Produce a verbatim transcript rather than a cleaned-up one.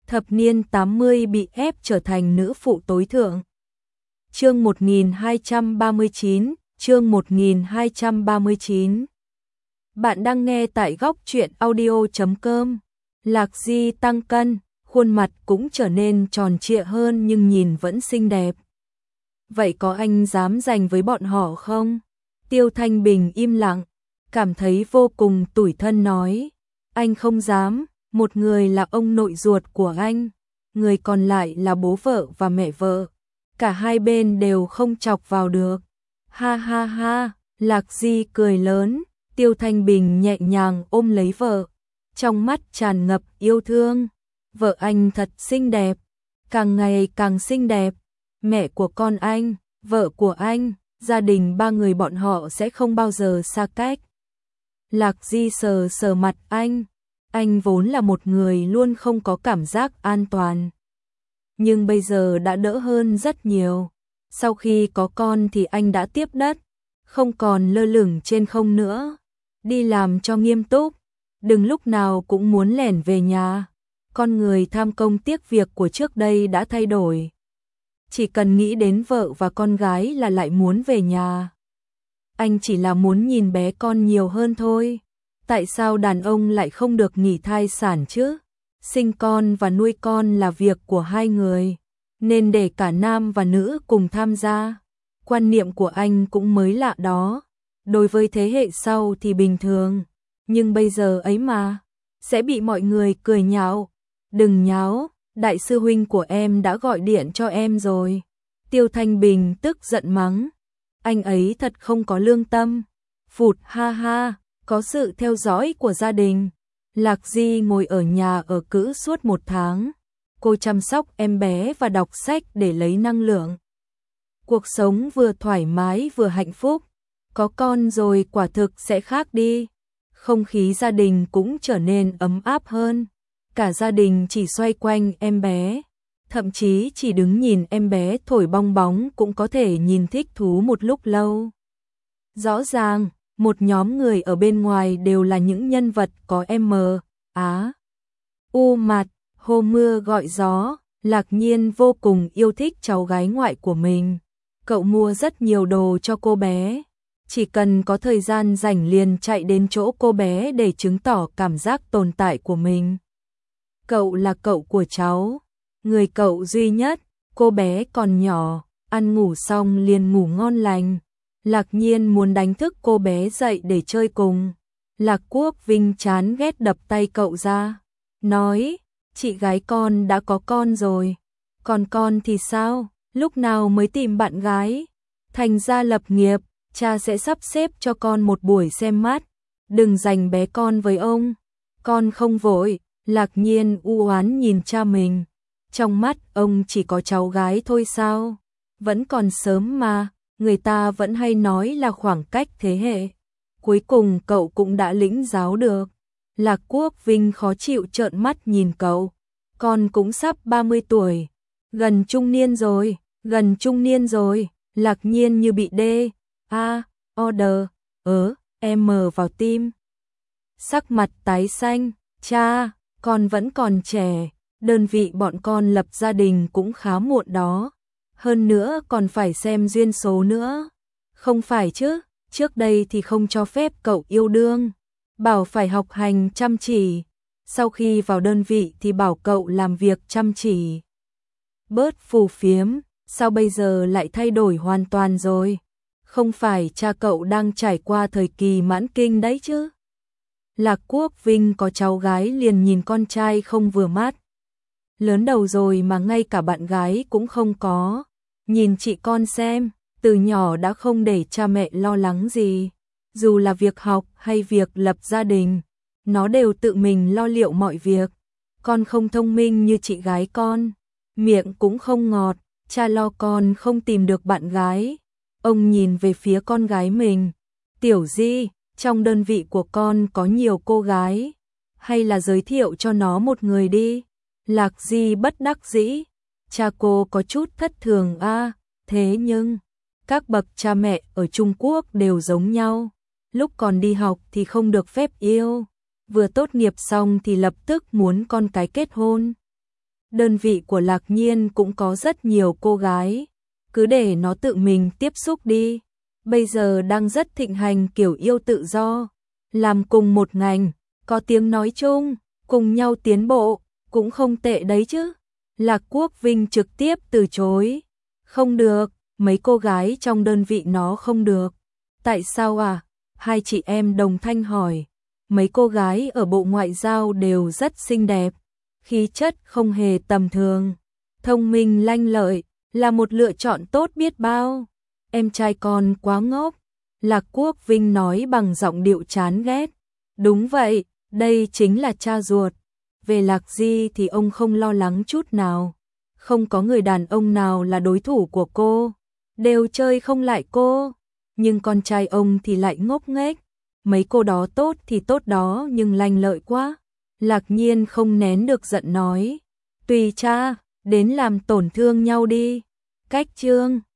thập niên tám mươi bị ép trở thành nữ phụ tối thượng. Chương một nghìn hai trăm ba mươi chín, chương một nghìn hai trăm ba mươi chín. Bạn đang nghe tại góc truyện audio chấm com. Lạc Di tăng cân, khuôn mặt cũng trở nên tròn trịa hơn nhưng nhìn vẫn xinh đẹp. Vậy có anh dám giành với bọn họ không? Tiêu Thanh Bình im lặng, cảm thấy vô cùng tủi thân nói. Anh không dám, một người là ông nội ruột của anh, người còn lại là bố vợ và mẹ vợ. Cả hai bên đều không chọc vào được. Ha ha ha, Lạc Di cười lớn, Tiêu Thanh Bình nhẹ nhàng ôm lấy vợ, trong mắt tràn ngập yêu thương. Vợ anh thật xinh đẹp, càng ngày càng xinh đẹp. Mẹ của con anh, vợ của anh, gia đình ba người bọn họ sẽ không bao giờ xa cách. Lạc Di sờ sờ mặt anh, anh vốn là một người luôn không có cảm giác an toàn. Nhưng bây giờ đã đỡ hơn rất nhiều. Sau khi có con thì anh đã tiếp đất, không còn lơ lửng trên không nữa. Đi làm cho nghiêm túc, đừng lúc nào cũng muốn lẻn về nhà. Con người tham công tiếc việc của trước đây đã thay đổi. Chỉ cần nghĩ đến vợ và con gái là lại muốn về nhà. Anh chỉ là muốn nhìn bé con nhiều hơn thôi. Tại sao đàn ông lại không được nghỉ thai sản chứ? Sinh con và nuôi con là việc của hai người, nên để cả nam và nữ cùng tham gia. Quan niệm của anh cũng mới lạ đó. Đối với thế hệ sau thì bình thường, nhưng bây giờ ấy mà, sẽ bị mọi người cười nhạo. Đừng nháo, đại sư huynh của em đã gọi điện cho em rồi. Tiêu Thanh Bình tức giận mắng. Anh ấy thật không có lương tâm. Phụt ha ha, có sự theo dõi của gia đình. Lạc Di ngồi ở nhà ở cữ suốt một tháng. Cô chăm sóc em bé và đọc sách để lấy năng lượng. Cuộc sống vừa thoải mái vừa hạnh phúc. Có con rồi quả thực sẽ khác đi. Không khí gia đình cũng trở nên ấm áp hơn. Cả gia đình chỉ xoay quanh em bé. Thậm chí chỉ đứng nhìn em bé thổi bong bóng cũng có thể nhìn thích thú một lúc lâu. Rõ ràng, một nhóm người ở bên ngoài đều là những nhân vật có M, Á, U mặt, hô mưa gọi gió. Lạc Nhiên vô cùng yêu thích cháu gái ngoại của mình. Cậu mua rất nhiều đồ cho cô bé. Chỉ cần có thời gian rảnh liền chạy đến chỗ cô bé để chứng tỏ cảm giác tồn tại của mình. Cậu là cậu của cháu, người cậu duy nhất, cô bé còn nhỏ, ăn ngủ xong liền ngủ ngon lành. Lạc Nhiên muốn đánh thức cô bé dậy để chơi cùng. Lạc Quốc Vinh chán ghét đập tay cậu ra, nói, chị gái con đã có con rồi, còn con thì sao, lúc nào mới tìm bạn gái? Thành ra lập nghiệp, cha sẽ sắp xếp cho con một buổi xem mắt, đừng giành bé con với ông. Con không vội. Lạc Nhiên u oán nhìn cha mình. Trong mắt ông chỉ có cháu gái thôi sao? Vẫn còn sớm mà, người ta vẫn hay nói là khoảng cách thế hệ. Cuối cùng cậu cũng đã lĩnh giáo được. Lạc Quốc Vinh khó chịu trợn mắt nhìn cậu. Con cũng sắp ba mươi tuổi. Gần trung niên rồi, gần trung niên rồi. Lạc Nhiên như bị đê, a, order, ớ, em mờ vào tim. Sắc mặt tái xanh, cha, con vẫn còn trẻ, đơn vị bọn con lập gia đình cũng khá muộn đó. Hơn nữa còn phải xem duyên số nữa. Không phải chứ, trước đây thì không cho phép cậu yêu đương, bảo phải học hành chăm chỉ. Sau khi vào đơn vị thì bảo cậu làm việc chăm chỉ. Bớt phù phiếm, sao bây giờ lại thay đổi hoàn toàn rồi? Không phải cha cậu đang trải qua thời kỳ mãn kinh đấy chứ? Lạc Quốc Vinh có cháu gái liền nhìn con trai không vừa mắt. Lớn đầu rồi mà ngay cả bạn gái cũng không có. Nhìn chị con xem, từ nhỏ đã không để cha mẹ lo lắng gì. Dù là việc học hay việc lập gia đình, nó đều tự mình lo liệu mọi việc. Con không thông minh như chị gái con, miệng cũng không ngọt, cha lo con không tìm được bạn gái. Ông nhìn về phía con gái mình. Tiểu Di, trong đơn vị của con có nhiều cô gái, hay là giới thiệu cho nó một người đi. Lạc Di bất đắc dĩ, cha cô có chút thất thường a, à, thế nhưng các bậc cha mẹ ở Trung Quốc đều giống nhau. Lúc còn đi học thì không được phép yêu, vừa tốt nghiệp xong thì lập tức muốn con cái kết hôn. đơn vị của Lạc Nhiên cũng có rất nhiều cô gái, cứ để nó tự mình tiếp xúc đi. Bây giờ đang rất thịnh hành kiểu yêu tự do, làm cùng một ngành, có tiếng nói chung, cùng nhau tiến bộ, cũng không tệ đấy chứ. Lạc Quốc Vinh trực tiếp từ chối. Không được, mấy cô gái trong đơn vị nó không được. Tại sao à? Hai chị em đồng thanh hỏi. Mấy cô gái ở Bộ Ngoại giao đều rất xinh đẹp, khí chất không hề tầm thường, thông minh lanh lợi, là một lựa chọn tốt biết bao. Em trai con quá ngốc. Lạc Quốc Vinh nói bằng giọng điệu chán ghét. Đúng vậy, đây chính là cha ruột. Về Lạc Di thì ông không lo lắng chút nào. Không có người đàn ông nào là đối thủ của cô, đều chơi không lại cô. Nhưng con trai ông thì lại ngốc nghếch. Mấy cô đó tốt thì tốt đó nhưng lanh lợi quá. Lạc Nhiên không nén được giận nói. Tùy cha, đến làm tổn thương nhau đi. Cách chương